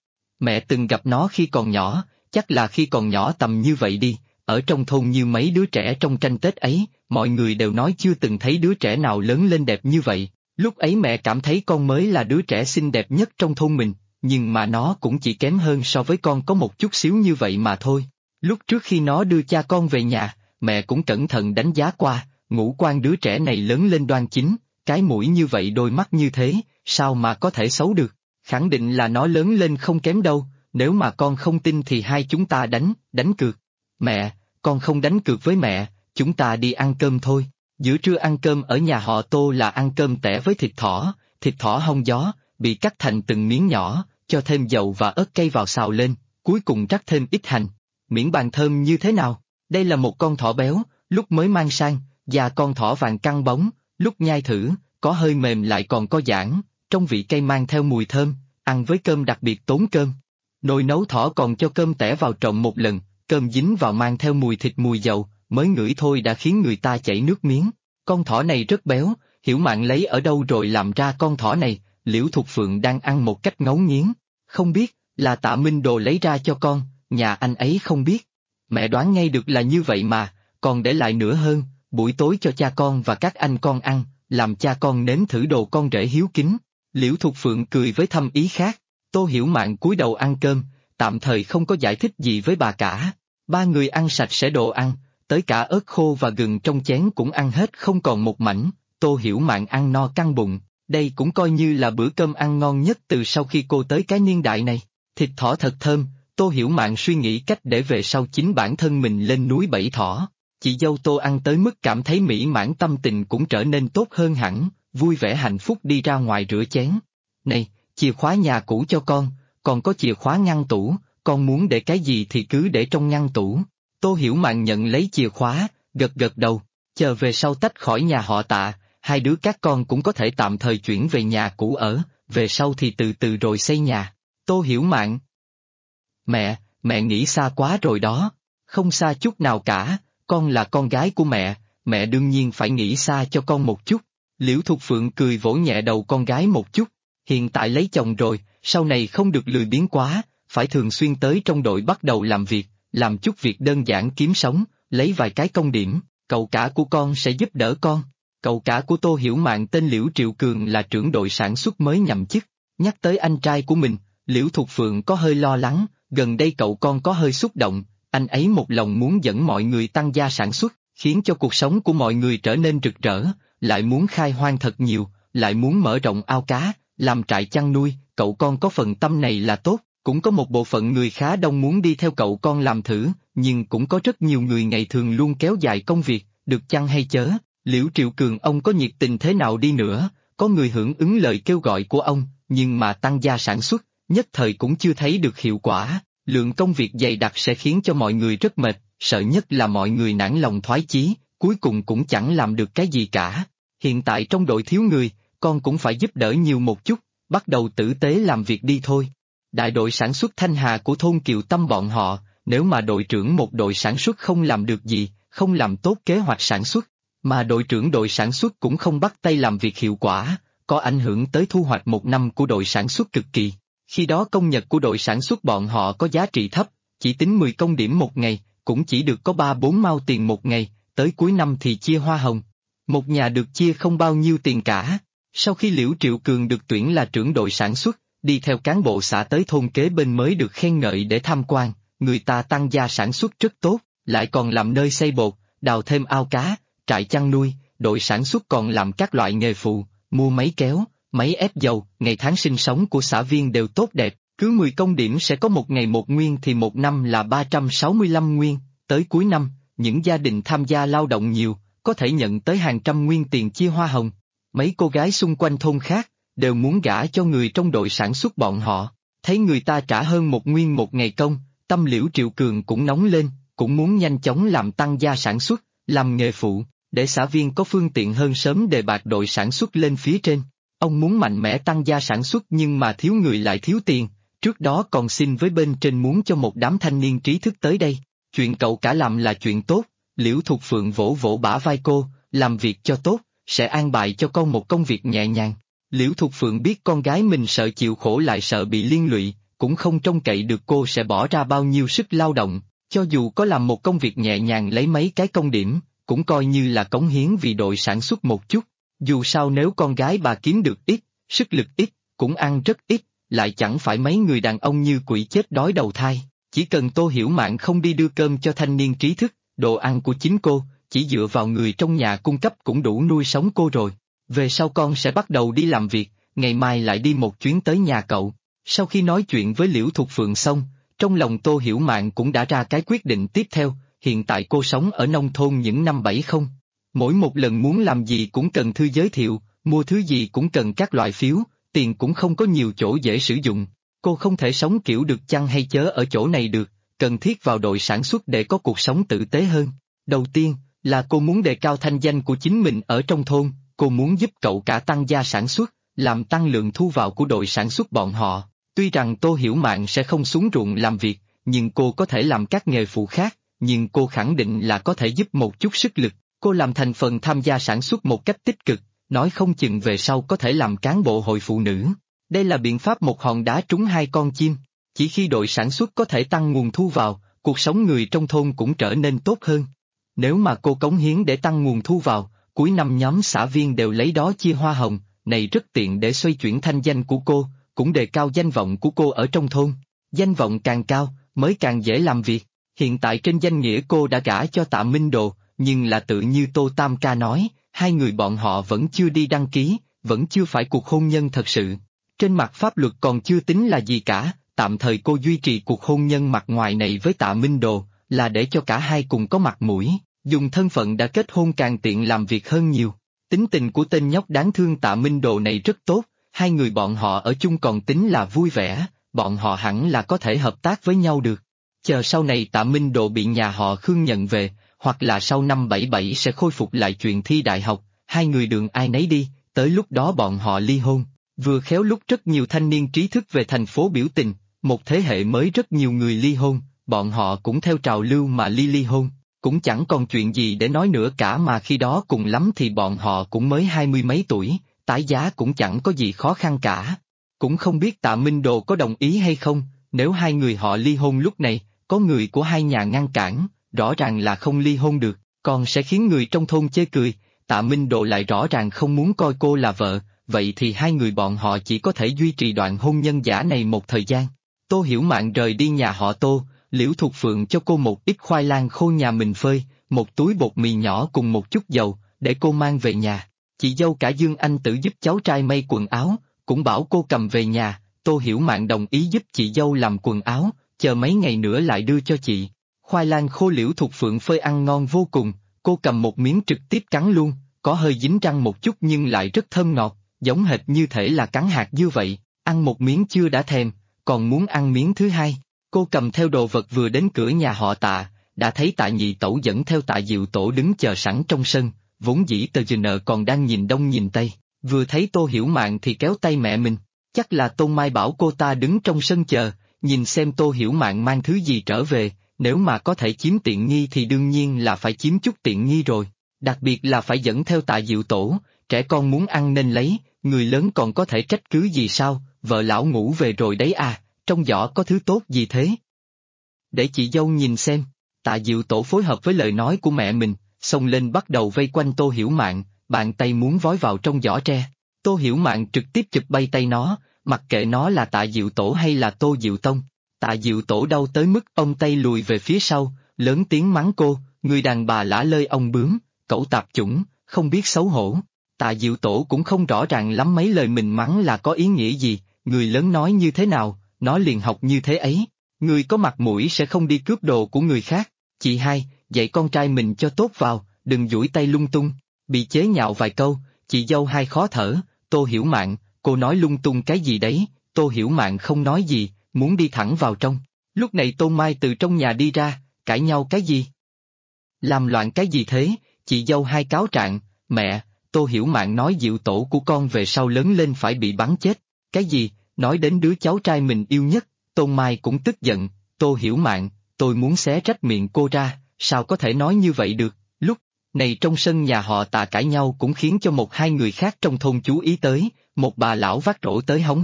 Mẹ từng gặp nó khi còn nhỏ, chắc là khi còn nhỏ tầm như vậy đi, ở trong thôn như mấy đứa trẻ trong tranh Tết ấy, mọi người đều nói chưa từng thấy đứa trẻ nào lớn lên đẹp như vậy. Lúc ấy mẹ cảm thấy con mới là đứa trẻ xinh đẹp nhất trong thôn mình, nhưng mà nó cũng chỉ kém hơn so với con có một chút xíu như vậy mà thôi. Lúc trước khi nó đưa cha con về nhà, mẹ cũng cẩn thận đánh giá qua, ngũ quan đứa trẻ này lớn lên đoan chính, cái mũi như vậy đôi mắt như thế, sao mà có thể xấu được, khẳng định là nó lớn lên không kém đâu, nếu mà con không tin thì hai chúng ta đánh cược. Mẹ, con không đánh cược với mẹ, chúng ta đi ăn cơm thôi. Giữa trưa ăn cơm ở nhà họ Tô là ăn cơm tẻ với thịt thỏ hông gió, bị cắt thành từng miếng nhỏ, cho thêm dầu và ớt cay vào xào lên, cuối cùng rắc thêm ít hành. Miễn bàn thơm như thế nào? Đây là một con thỏ béo, lúc mới mang sang, da con thỏ vàng căng bóng, lúc nhai thử, có hơi mềm lại còn có giãn, trong vị cay mang theo mùi thơm, ăn với cơm đặc biệt tốn cơm. Nồi nấu thỏ còn cho cơm tẻ vào trộn một lần, cơm dính vào mang theo mùi thịt mùi dầu, mới ngửi thôi đã khiến người ta chảy nước miếng. Con thỏ này rất béo, Hiểu Mạn lấy ở đâu rồi làm ra con thỏ này, Liễu Thục Phượng đang ăn một cách ngấu nghiến. Không biết, là Tạ Minh Đồ lấy ra cho con, nhà anh ấy không biết. Mẹ đoán ngay được là như vậy mà, còn để lại nữa hơn, buổi tối cho cha con và các anh con ăn, làm cha con nếm thử đồ con rể hiếu kính. Liễu Thục Phượng cười với thâm ý khác, Tô Hiểu Mạn cúi đầu ăn cơm, tạm thời không có giải thích gì với bà cả. Ba người ăn sạch sẽ đồ ăn, tới cả ớt khô và gừng trong chén cũng ăn hết không còn một mảnh, Tô Hiểu Mạn ăn no căng bụng, đây cũng coi như là bữa cơm ăn ngon nhất từ sau khi cô tới cái niên đại này. Thịt thỏ thật thơm, Tô Hiểu Mạn suy nghĩ cách để về sau chính bản thân mình lên núi bẫy thỏ. Chị dâu Tô ăn tới mức cảm thấy mỹ mãn, tâm tình cũng trở nên tốt hơn hẳn, vui vẻ hạnh phúc đi ra ngoài rửa chén. Này, chìa khóa nhà cũ cho con, còn có chìa khóa ngăn tủ, con muốn để cái gì thì cứ để trong ngăn tủ. Tô Hiểu Mạn nhận lấy chìa khóa, gật gật đầu, chờ về sau tách khỏi nhà họ Tạ, hai đứa các con cũng có thể tạm thời chuyển về nhà cũ ở, về sau thì từ từ rồi xây nhà. Tô Hiểu Mạn: Mẹ nghĩ xa quá rồi đó. Không xa chút nào cả, con là con gái của mẹ đương nhiên phải nghĩ xa cho con một chút. Liễu Thục Phượng cười vỗ nhẹ đầu con gái một chút, hiện tại lấy chồng rồi, sau này không được lười biếng quá, phải thường xuyên tới trong đội bắt đầu làm việc, làm chút việc đơn giản kiếm sống, lấy vài cái công điểm, cậu cả của con sẽ giúp đỡ con. Cậu cả của Tô Hiểu Mạn tên Liễu Triệu Cường là trưởng đội sản xuất mới nhậm chức. Nhắc tới anh trai của mình, Liễu Thục Phượng có hơi lo lắng, gần đây cậu con có hơi xúc động, anh ấy một lòng muốn dẫn mọi người tăng gia sản xuất, khiến cho cuộc sống của mọi người trở nên rực rỡ, lại muốn khai hoang thật nhiều, lại muốn mở rộng ao cá, làm trại chăn nuôi, cậu con có phần tâm này là tốt, cũng có một bộ phận người khá đông muốn đi theo cậu con làm thử, nhưng cũng có rất nhiều người ngày thường luôn kéo dài công việc, được chăng hay chớ. Liễu Triệu Cường ông có nhiệt tình thế nào đi nữa, có người hưởng ứng lời kêu gọi của ông, nhưng mà tăng gia sản xuất, nhất thời cũng chưa thấy được hiệu quả, lượng công việc dày đặc sẽ khiến cho mọi người rất mệt, sợ nhất là mọi người nản lòng thoái chí, cuối cùng cũng chẳng làm được cái gì cả. Hiện tại trong đội thiếu người, con cũng phải giúp đỡ nhiều một chút, bắt đầu tử tế làm việc đi thôi. Đại đội sản xuất Thanh Hà của thôn Kiều Tâm bọn họ, nếu mà đội trưởng một đội sản xuất không làm được gì, không làm tốt kế hoạch sản xuất, mà đội trưởng đội sản xuất cũng không bắt tay làm việc hiệu quả, có ảnh hưởng tới thu hoạch một năm của đội sản xuất cực kỳ. Khi đó công nhật của đội sản xuất bọn họ có giá trị thấp, chỉ tính 10 công điểm một ngày, cũng chỉ được có 3-4 mao tiền một ngày, tới cuối năm thì chia hoa hồng. Một nhà được chia không bao nhiêu tiền cả. Sau khi Liễu Triệu Cường được tuyển là trưởng đội sản xuất, đi theo cán bộ xã tới thôn kế bên mới được khen ngợi để tham quan, người ta tăng gia sản xuất rất tốt, lại còn làm nơi xây bột, đào thêm ao cá, trại chăn nuôi, đội sản xuất còn làm các loại nghề phụ, mua máy kéo, máy ép dầu, ngày tháng sinh sống của xã viên đều tốt đẹp, cứ 10 công điểm sẽ có một ngày một nguyên thì một năm là 365 nguyên, tới cuối năm, những gia đình tham gia lao động nhiều, có thể nhận tới hàng trăm nguyên tiền chia hoa hồng. Mấy cô gái xung quanh thôn khác, đều muốn gả cho người trong đội sản xuất bọn họ, thấy người ta trả hơn một nguyên một ngày công, tâm Liễu Triệu Cường cũng nóng lên, cũng muốn nhanh chóng làm tăng gia sản xuất, làm nghề phụ, để xã viên có phương tiện hơn sớm đề bạt đội sản xuất lên phía trên. Ông muốn mạnh mẽ tăng gia sản xuất nhưng mà thiếu người lại thiếu tiền, trước đó còn xin với bên trên muốn cho một đám thanh niên trí thức tới đây. Chuyện cậu cả làm là chuyện tốt, Liễu Thục Phượng vỗ vỗ bả vai cô, làm việc cho tốt, sẽ an bài cho con một công việc nhẹ nhàng. Liễu Thục Phượng biết con gái mình sợ chịu khổ lại sợ bị liên lụy, cũng không trông cậy được cô sẽ bỏ ra bao nhiêu sức lao động, cho dù có làm một công việc nhẹ nhàng lấy mấy cái công điểm, cũng coi như là cống hiến vì đội sản xuất một chút. Dù sao nếu con gái bà kiếm được ít, sức lực ít, cũng ăn rất ít, lại chẳng phải mấy người đàn ông như quỷ chết đói đầu thai. Chỉ cần Tô Hiểu Mạn không đi đưa cơm cho thanh niên trí thức, đồ ăn của chính cô, chỉ dựa vào người trong nhà cung cấp cũng đủ nuôi sống cô rồi. Về sau con sẽ bắt đầu đi làm việc, ngày mai lại đi một chuyến tới nhà cậu. Sau khi nói chuyện với Liễu Thục Phượng xong, trong lòng Tô Hiểu Mạn cũng đã ra cái quyết định tiếp theo. Hiện tại cô sống ở nông thôn những năm 70. Mỗi một lần muốn làm gì cũng cần thư giới thiệu, mua thứ gì cũng cần các loại phiếu, tiền cũng không có nhiều chỗ dễ sử dụng. Cô không thể sống kiểu được chăng hay chớ ở chỗ này được, cần thiết vào đội sản xuất để có cuộc sống tử tế hơn. Đầu tiên, là cô muốn đề cao thanh danh của chính mình ở trong thôn, cô muốn giúp cậu cả tăng gia sản xuất, làm tăng lượng thu vào của đội sản xuất bọn họ. Tuy rằng Tô Hiểu Mạn sẽ không xuống ruộng làm việc, nhưng cô có thể làm các nghề phụ khác, nhưng cô khẳng định là có thể giúp một chút sức lực. Cô làm thành phần tham gia sản xuất một cách tích cực, nói không chừng về sau có thể làm cán bộ hội phụ nữ. Đây là biện pháp một hòn đá trúng hai con chim. Chỉ khi đội sản xuất có thể tăng nguồn thu vào, cuộc sống người trong thôn cũng trở nên tốt hơn. Nếu mà cô cống hiến để tăng nguồn thu vào, cuối năm nhóm xã viên đều lấy đó chia hoa hồng, này rất tiện để xoay chuyển thanh danh của cô, cũng đề cao danh vọng của cô ở trong thôn. Danh vọng càng cao, mới càng dễ làm việc. Hiện tại trên danh nghĩa cô đã gả cho Tạ Minh Đồ, nhưng là tự như Tô Tam Ca nói, hai người bọn họ vẫn chưa đi đăng ký, vẫn chưa phải cuộc hôn nhân thật sự. Trên mặt pháp luật còn chưa tính là gì cả, tạm thời cô duy trì cuộc hôn nhân mặt ngoài này với Tạ Minh Đồ, là để cho cả hai cùng có mặt mũi, dùng thân phận đã kết hôn càng tiện làm việc hơn nhiều. Tính tình của tên nhóc đáng thương Tạ Minh Đồ này rất tốt, hai người bọn họ ở chung còn tính là vui vẻ, bọn họ hẳn là có thể hợp tác với nhau được. Chờ sau này Tạ Minh Đồ bị nhà họ Khương nhận về, hoặc là sau năm 77 sẽ khôi phục lại chuyện thi đại học, hai người đường ai nấy đi, tới lúc đó bọn họ ly hôn. Vừa khéo lúc rất nhiều thanh niên trí thức về thành phố biểu tình, một thế hệ mới rất nhiều người ly hôn, bọn họ cũng theo trào lưu mà ly hôn, cũng chẳng còn chuyện gì để nói nữa cả mà khi đó cùng lắm thì bọn họ cũng mới 20 mấy tuổi, tái giá cũng chẳng có gì khó khăn cả. Cũng không biết Tạ Minh Đồ có đồng ý hay không, nếu hai người họ ly hôn lúc này, có người của hai nhà ngăn cản, rõ ràng là không ly hôn được, còn sẽ khiến người trong thôn chê cười. Tạ Minh Độ lại rõ ràng không muốn coi cô là vợ, vậy thì hai người bọn họ chỉ có thể duy trì đoạn hôn nhân giả này một thời gian. Tô Hiểu Mạn rời đi nhà họ Tô, Liễu Thục Phượng cho cô một ít khoai lang khô nhà mình phơi, một túi bột mì nhỏ cùng một chút dầu, để cô mang về nhà. Chị dâu cả Dương Anh Tử giúp cháu trai may quần áo, cũng bảo cô cầm về nhà. Tô Hiểu Mạn đồng ý giúp chị dâu làm quần áo, chờ mấy ngày nữa lại đưa cho chị. Khoai lang khô Liễu Thục Phượng phơi ăn ngon vô cùng, cô cầm một miếng trực tiếp cắn luôn, có hơi dính răng một chút nhưng lại rất thơm ngọt, giống hệt như thể là cắn hạt dưa vậy, ăn một miếng chưa đã thèm, còn muốn ăn miếng thứ hai. Cô cầm theo đồ vật vừa đến cửa nhà họ Tạ, đã thấy Tạ Nhị Tẩu dẫn theo Tạ Diệu Tổ đứng chờ sẵn trong sân, vốn dĩ Tờ Dờ Nợ còn đang nhìn đông nhìn tây, vừa thấy Tô Hiểu Mạn thì kéo tay mẹ mình, chắc là Tôn Mai bảo cô ta đứng trong sân chờ, nhìn xem Tô Hiểu Mạn mang thứ gì trở về, nếu mà có thể chiếm tiện nghi thì đương nhiên là phải chiếm chút tiện nghi rồi, đặc biệt là phải dẫn theo Tạ Diệu Tổ, trẻ con muốn ăn nên lấy, người lớn còn có thể trách cứ gì sao, vợ lão ngủ về rồi đấy à, trong giỏ có thứ tốt gì thế? Để chị dâu nhìn xem. Tạ Diệu Tổ phối hợp với lời nói của mẹ mình, xông lên bắt đầu vây quanh Tô Hiểu Mạn, bàn tay muốn vói vào trong giỏ tre. Tô Hiểu Mạn trực tiếp chụp bay tay nó, mặc kệ nó là Tạ Diệu Tổ hay là Tô Diệu Tông. Tạ Diệu Tổ đau tới mức ông tay lùi về phía sau, lớn tiếng mắng cô, người đàn bà lả lơi ông bướm, cẩu tạp chủng, không biết xấu hổ. Tạ Diệu Tổ cũng không rõ ràng lắm mấy lời mình mắng là có ý nghĩa gì, người lớn nói như thế nào, nó liền học như thế ấy. Người có mặt mũi sẽ không đi cướp đồ của người khác. Chị hai, dạy con trai mình cho tốt vào, đừng duỗi tay lung tung. Bị chế nhạo vài câu, chị dâu hai khó thở, Tô Hiểu Mạn, cô nói lung tung cái gì đấy, Tô Hiểu Mạn không nói gì, muốn đi thẳng vào trong. Lúc này Tôn Mai từ trong nhà đi ra, cãi nhau cái gì? Làm loạn cái gì thế? Chị dâu hai cáo trạng, mẹ, Tô Hiểu Mạn nói Diệu Tổ của con về sau lớn lên phải bị bắn chết. Cái gì? Nói đến đứa cháu trai mình yêu nhất. Tôn Mai cũng tức giận, Tô Hiểu Mạn, tôi muốn xé rách miệng cô ra, sao có thể nói như vậy được, lúc này trong sân nhà họ Tạ cãi nhau cũng khiến cho một hai người khác trong thôn chú ý tới, một bà lão vác rổ tới hóng hớt,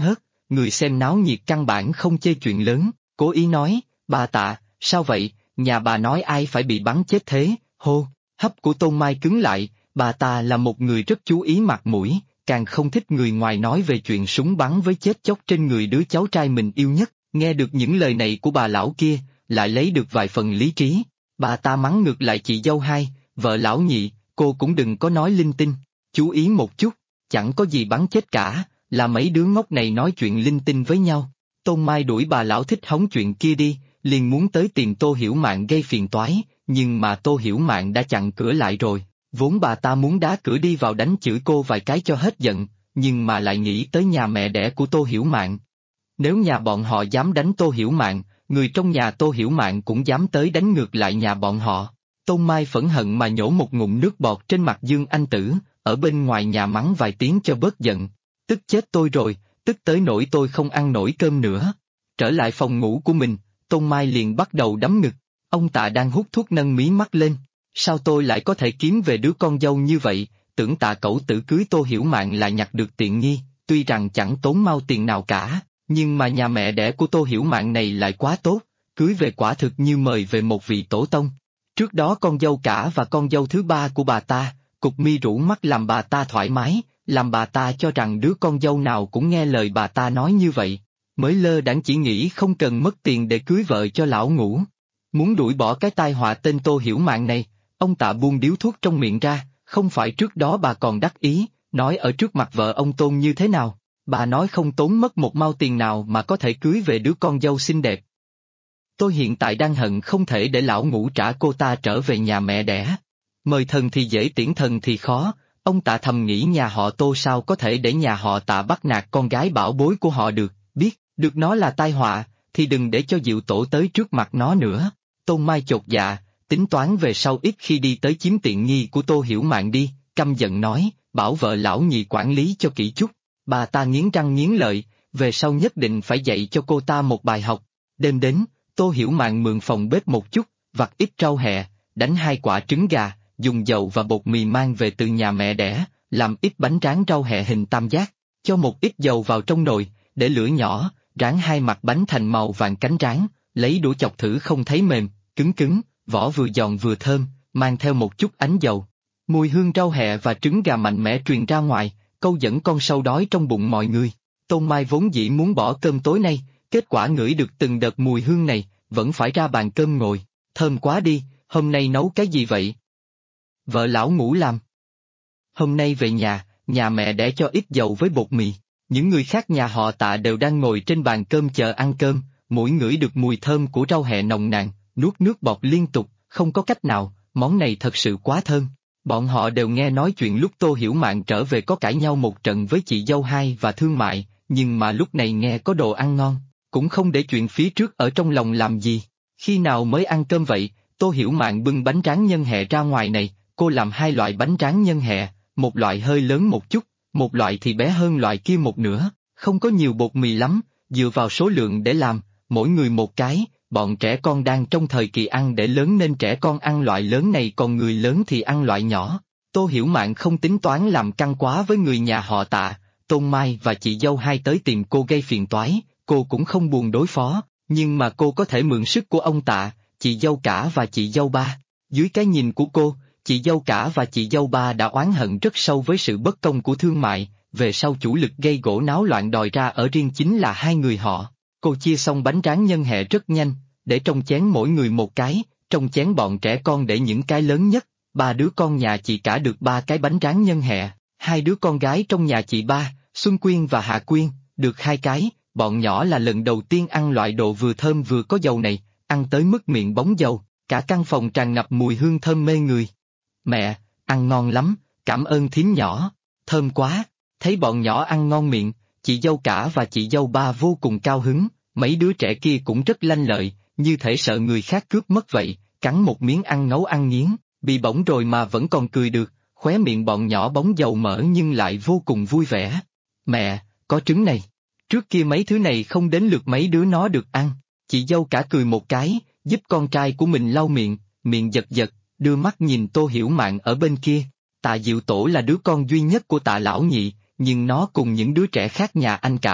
người xem náo nhiệt căn bản không chê chuyện lớn, cố ý nói, bà Tạ, sao vậy, nhà bà nói ai phải bị bắn chết thế, hô, hấp của Tôn Mai cứng lại, bà ta là một người rất chú ý mặt mũi, càng không thích người ngoài nói về chuyện súng bắn với chết chóc trên người đứa cháu trai mình yêu nhất, nghe được những lời này của bà lão kia, lại lấy được vài phần lý trí, bà ta mắng ngược lại chị dâu hai, vợ lão nhị, cô cũng đừng có nói linh tinh, chú ý một chút, chẳng có gì bắn chết cả, là mấy đứa ngốc này nói chuyện linh tinh với nhau. Tôn Mai đuổi bà lão thích hóng chuyện kia đi, liền muốn tới tìm Tô Hiểu Mạn gây phiền toái, nhưng mà Tô Hiểu Mạn đã chặn cửa lại rồi, vốn bà ta muốn đá cửa đi vào đánh chửi cô vài cái cho hết giận, nhưng mà lại nghĩ tới nhà mẹ đẻ của Tô Hiểu Mạn. Nếu nhà bọn họ dám đánh Tô Hiểu Mạn, người trong nhà Tô Hiểu Mạn cũng dám tới đánh ngược lại nhà bọn họ. Tôn Mai phẫn hận mà nhổ một ngụm nước bọt trên mặt Dương Anh Tử, ở bên ngoài nhà mắng vài tiếng cho bớt giận. Tức chết tôi rồi, tức tới nỗi tôi không ăn nổi cơm nữa. Trở lại phòng ngủ của mình, Tôn Mai liền bắt đầu đấm ngực. Ông Tạ đang hút thuốc nâng mí mắt lên. Sao tôi lại có thể kiếm về đứa con dâu như vậy, tưởng Tạ cẩu tử cưới Tô Hiểu Mạn là nhặt được tiện nghi, tuy rằng chẳng tốn mau tiền nào cả, nhưng mà nhà mẹ đẻ của Tô Hiểu Mạn này lại quá tốt, cưới về quả thực như mời về một vị tổ tông. Trước đó con dâu cả và con dâu thứ ba của bà ta, cục mi rũ mắt làm bà ta thoải mái, làm bà ta cho rằng đứa con dâu nào cũng nghe lời bà ta nói như vậy, mới lơ đãng chỉ nghĩ không cần mất tiền để cưới vợ cho lão ngũ. Muốn đuổi bỏ cái tai họa tên Tô Hiểu Mạn này, ông Tạ buông điếu thuốc trong miệng ra, không phải trước đó bà còn đắc ý, nói ở trước mặt vợ ông Tôn như thế nào, bà nói không tốn mất một mao tiền nào mà có thể cưới về đứa con dâu xinh đẹp. Tôi hiện tại đang hận không thể để lão ngũ trả cô ta trở về nhà mẹ đẻ. Mời thần thì dễ tiễn thần thì khó, ông Tạ thầm nghĩ nhà họ Tô sao có thể để nhà họ Tạ bắt nạt con gái bảo bối của họ được, biết, được nó là tai họa, thì đừng để cho Diệu Tổ tới trước mặt nó nữa. Tôn Mai chột dạ, tính toán về sau ít khi đi tới chiếm tiện nghi của Tô Hiểu Mạn đi, căm giận nói, bảo vợ lão nhị quản lý cho kỹ chút. Bà ta nghiến răng nghiến lợi, về sau nhất định phải dạy cho cô ta một bài học. Đêm đến, Tô Hiểu Mạn mượn phòng bếp một chút, vặt ít rau hẹ, đánh 2 quả trứng gà, dùng dầu và bột mì mang về từ nhà mẹ đẻ, làm ít bánh tráng rau hẹ hình tam giác, cho một ít dầu vào trong nồi, để lửa nhỏ, rán 2 mặt bánh thành màu vàng cánh rán, lấy đũa chọc thử không thấy mềm, cứng cứng, vỏ vừa giòn vừa thơm, mang theo một chút ánh dầu. Mùi hương rau hẹ và trứng gà mạnh mẽ truyền ra ngoài, câu dẫn con sâu đói trong bụng mọi người. Tôn Mai vốn dĩ muốn bỏ cơm tối nay, kết quả ngửi được từng đợt mùi hương này, vẫn phải ra bàn cơm ngồi, thơm quá đi, hôm nay nấu cái gì vậy? Vợ lão ngũ làm. Hôm nay về nhà mẹ đẻ cho ít dầu với bột mì, những người khác nhà họ Tạ đều đang ngồi trên bàn cơm chờ ăn cơm, mỗi ngửi được mùi thơm của rau hẹ nồng nàn, nuốt nước bọt liên tục, không có cách nào, món này thật sự quá thơm. Bọn họ đều nghe nói chuyện lúc Tô Hiểu Mạn trở về có cãi nhau một trận với chị dâu hai và Thương Mại, nhưng mà lúc này nghe có đồ ăn ngon, cũng không để chuyện phía trước ở trong lòng làm gì. Khi nào mới ăn cơm vậy? Tô Hiểu Mạn bưng bánh tráng nhân hẹ ra ngoài này, cô làm 2 loại bánh tráng nhân hẹ, một loại hơi lớn một chút, một loại thì bé hơn loại kia một nửa, không có nhiều bột mì lắm, dựa vào số lượng để làm, mỗi người một cái, bọn trẻ con đang trong thời kỳ ăn để lớn nên trẻ con ăn loại lớn này còn người lớn thì ăn loại nhỏ. Tô Hiểu Mạn không tính toán làm căng quá với người nhà họ Tạ, Tôn Mai và chị dâu hai tới tìm cô gây phiền toái, cô cũng không buồn đối phó, nhưng mà cô có thể mượn sức của ông Tạ, chị dâu cả và chị dâu ba. Dưới cái nhìn của cô, chị dâu cả và chị dâu ba đã oán hận rất sâu với sự bất công của Thương Mại, về sau chủ lực gây gổ náo loạn đòi ra ở riêng chính là 2 người họ. Cô chia xong bánh tráng nhân hẹ rất nhanh, để trong chén mỗi người một cái, trong chén bọn trẻ con để những cái lớn nhất, 3 đứa con nhà chị cả được 3 cái bánh tráng nhân hẹ, 2 đứa con gái trong nhà chị ba, Xuân Quyên và Hạ Quyên, được 2 cái, bọn nhỏ là lần đầu tiên ăn loại đồ vừa thơm vừa có dầu này, ăn tới mức miệng bóng dầu, cả căn phòng tràn ngập mùi hương thơm mê người. Mẹ, ăn ngon lắm, cảm ơn thím nhỏ, thơm quá, thấy bọn nhỏ ăn ngon miệng, chị dâu cả và chị dâu ba vô cùng cao hứng, mấy đứa trẻ kia cũng rất lanh lợi, như thể sợ người khác cướp mất vậy, cắn một miếng ăn ngấu ăn nghiến, bị bỏng rồi mà vẫn còn cười được, khóe miệng bọn nhỏ bóng dầu mỡ nhưng lại vô cùng vui vẻ. Mẹ, có trứng này. Trước kia mấy thứ này không đến lượt mấy đứa nó được ăn, chị dâu cả cười một cái, giúp con trai của mình lau miệng, miệng giật giật, đưa mắt nhìn Tô Hiểu Mạn ở bên kia. Tạ Diệu Tổ là đứa con duy nhất của Tạ lão nhị, nhưng nó cùng những đứa trẻ khác nhà anh cả,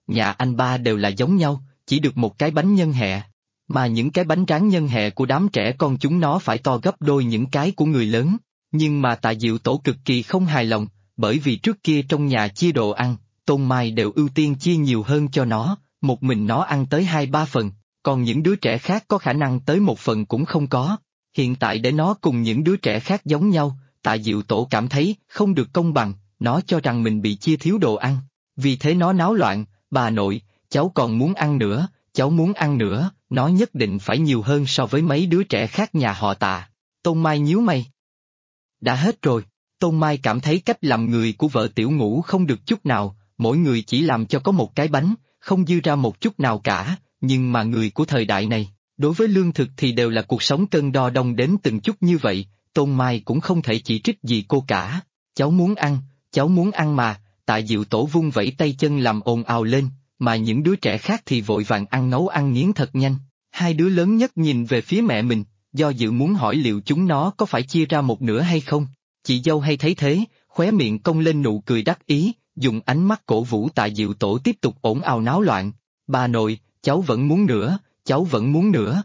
nhà anh ba đều là giống nhau, chỉ được một cái bánh nhân hẹ. Mà những cái bánh tráng nhân hẹ của đám trẻ con chúng nó phải to gấp đôi những cái của người lớn. Nhưng mà Tạ Diệu Tổ cực kỳ không hài lòng, bởi vì trước kia trong nhà chia đồ ăn, Tôn Mai đều ưu tiên chia nhiều hơn cho nó, một mình nó ăn tới 2-3 phần, còn những đứa trẻ khác có khả năng tới 1 phần cũng không có. Hiện tại để nó cùng những đứa trẻ khác giống nhau, Tạ Diệu Tổ cảm thấy không được công bằng, nó cho rằng mình bị chia thiếu đồ ăn. Vì thế nó náo loạn, bà nội, cháu còn muốn ăn nữa, cháu muốn ăn nữa, nó nhất định phải nhiều hơn so với mấy đứa trẻ khác nhà họ Tạ. Tôn Mai nhíu mày. Đã hết rồi. Tôn Mai cảm thấy cách làm người của vợ Tiểu Ngũ không được chút nào, mỗi người chỉ làm cho có một cái bánh, không dư ra một chút nào cả, nhưng mà người của thời đại này, đối với lương thực thì đều là cuộc sống cân đo đong đếm từng chút như vậy, Tôn Mai cũng không thể chỉ trích gì cô cả. Cháu muốn ăn mà, Tạ Diệu Tổ vung vẩy tay chân làm ồn ào lên, mà những đứa trẻ khác thì vội vàng ăn nấu ăn nghiến thật nhanh. Hai đứa lớn nhất nhìn về phía mẹ mình, do dự muốn hỏi liệu chúng nó có phải chia ra một nửa hay không. Chị dâu hay thấy thế, khóe miệng cong lên nụ cười đắc ý, dùng ánh mắt cổ vũ Tạ Diệu Tổ tiếp tục ồn ào náo loạn. Bà nội, cháu vẫn muốn nữa, cháu vẫn muốn nữa.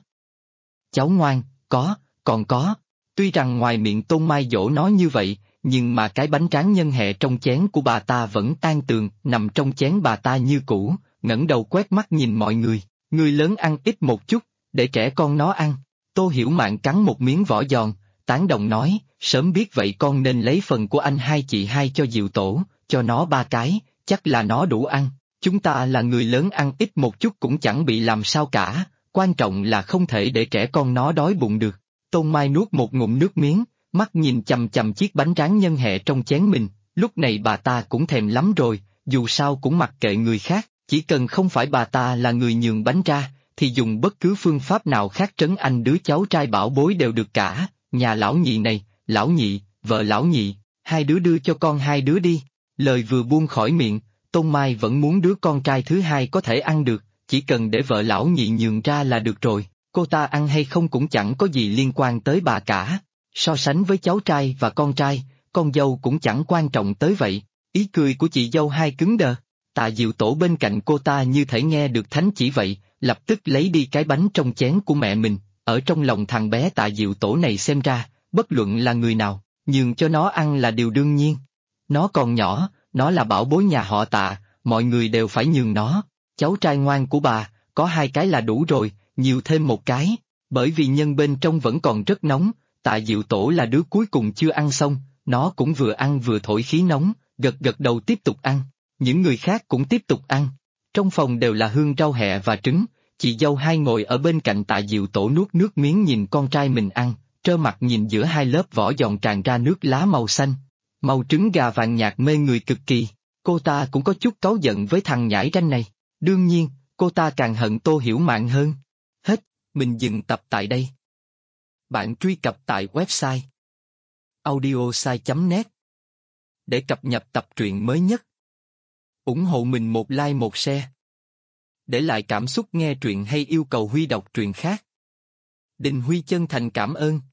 Cháu ngoan, còn có. Tuy rằng ngoài miệng Tôn Mai dỗ nó như vậy, nhưng mà cái bánh tráng nhân hẹ trong chén của bà ta vẫn tan tường, nằm trong chén bà ta như cũ, ngẩng đầu quét mắt nhìn mọi người. Người lớn ăn ít một chút, để trẻ con nó ăn. Tô Hiểu Mạn cắn một miếng vỏ giòn, tán đồng nói, sớm biết vậy con nên lấy phần của anh hai chị hai cho Diệu Tổ, cho nó 3 cái, chắc là nó đủ ăn. Chúng ta là người lớn ăn ít một chút cũng chẳng bị làm sao cả, quan trọng là không thể để trẻ con nó đói bụng được. Tôn Mai nuốt một ngụm nước miếng, mắt nhìn chằm chằm chiếc bánh tráng nhân hẹ trong chén mình, lúc này bà ta cũng thèm lắm rồi, dù sao cũng mặc kệ người khác, chỉ cần không phải bà ta là người nhường bánh ra, thì dùng bất cứ phương pháp nào khác trấn anh đứa cháu trai bảo bối đều được cả. Nhà lão nhị này, lão nhị, vợ lão nhị, hai đứa đưa cho con hai đứa đi. Lời vừa buông khỏi miệng, Tôn Mai vẫn muốn đứa con trai thứ hai có thể ăn được, chỉ cần để vợ lão nhị nhường ra là được rồi, cô ta ăn hay không cũng chẳng có gì liên quan tới bà cả. So sánh với cháu trai và con trai, con dâu cũng chẳng quan trọng tới vậy. Ý cười của chị dâu hai cứng đờ. Tạ Diệu Tổ bên cạnh cô ta như thể nghe được thánh chỉ vậy, lập tức lấy đi cái bánh trong chén của mẹ mình. Ở trong lòng thằng bé Tạ Diệu Tổ này xem ra, bất luận là người nào, nhường cho nó ăn là điều đương nhiên. Nó còn nhỏ, nó là bảo bối nhà họ Tạ, mọi người đều phải nhường nó. Cháu trai ngoan của bà, có 2 cái là đủ rồi, nhiều thêm 1 cái. Bởi vì nhân bên trong vẫn còn rất nóng, Tạ Diệu Tổ là đứa cuối cùng chưa ăn xong, nó cũng vừa ăn vừa thổi khí nóng, gật gật đầu tiếp tục ăn. Những người khác cũng tiếp tục ăn. Trong phòng đều là hương rau hẹ và trứng, chị dâu hai ngồi ở bên cạnh Tạ Diệu Tổ nuốt nước miếng nhìn con trai mình ăn, trơ mặt nhìn giữa hai lớp vỏ giòn tràn ra nước lá màu xanh. Màu trứng gà vàng nhạt mê người cực kỳ, cô ta cũng có chút cáu giận với thằng nhãi ranh này. Đương nhiên, cô ta càng hận Tô Hiểu Mạn hơn. Hết, mình dừng tập tại đây. Bạn truy cập tại website audiosai.net để cập nhật tập truyện mới nhất. Ủng hộ mình một like một share. Để lại cảm xúc nghe truyện hay yêu cầu Huy đọc truyện khác. Đình Huy chân thành cảm ơn.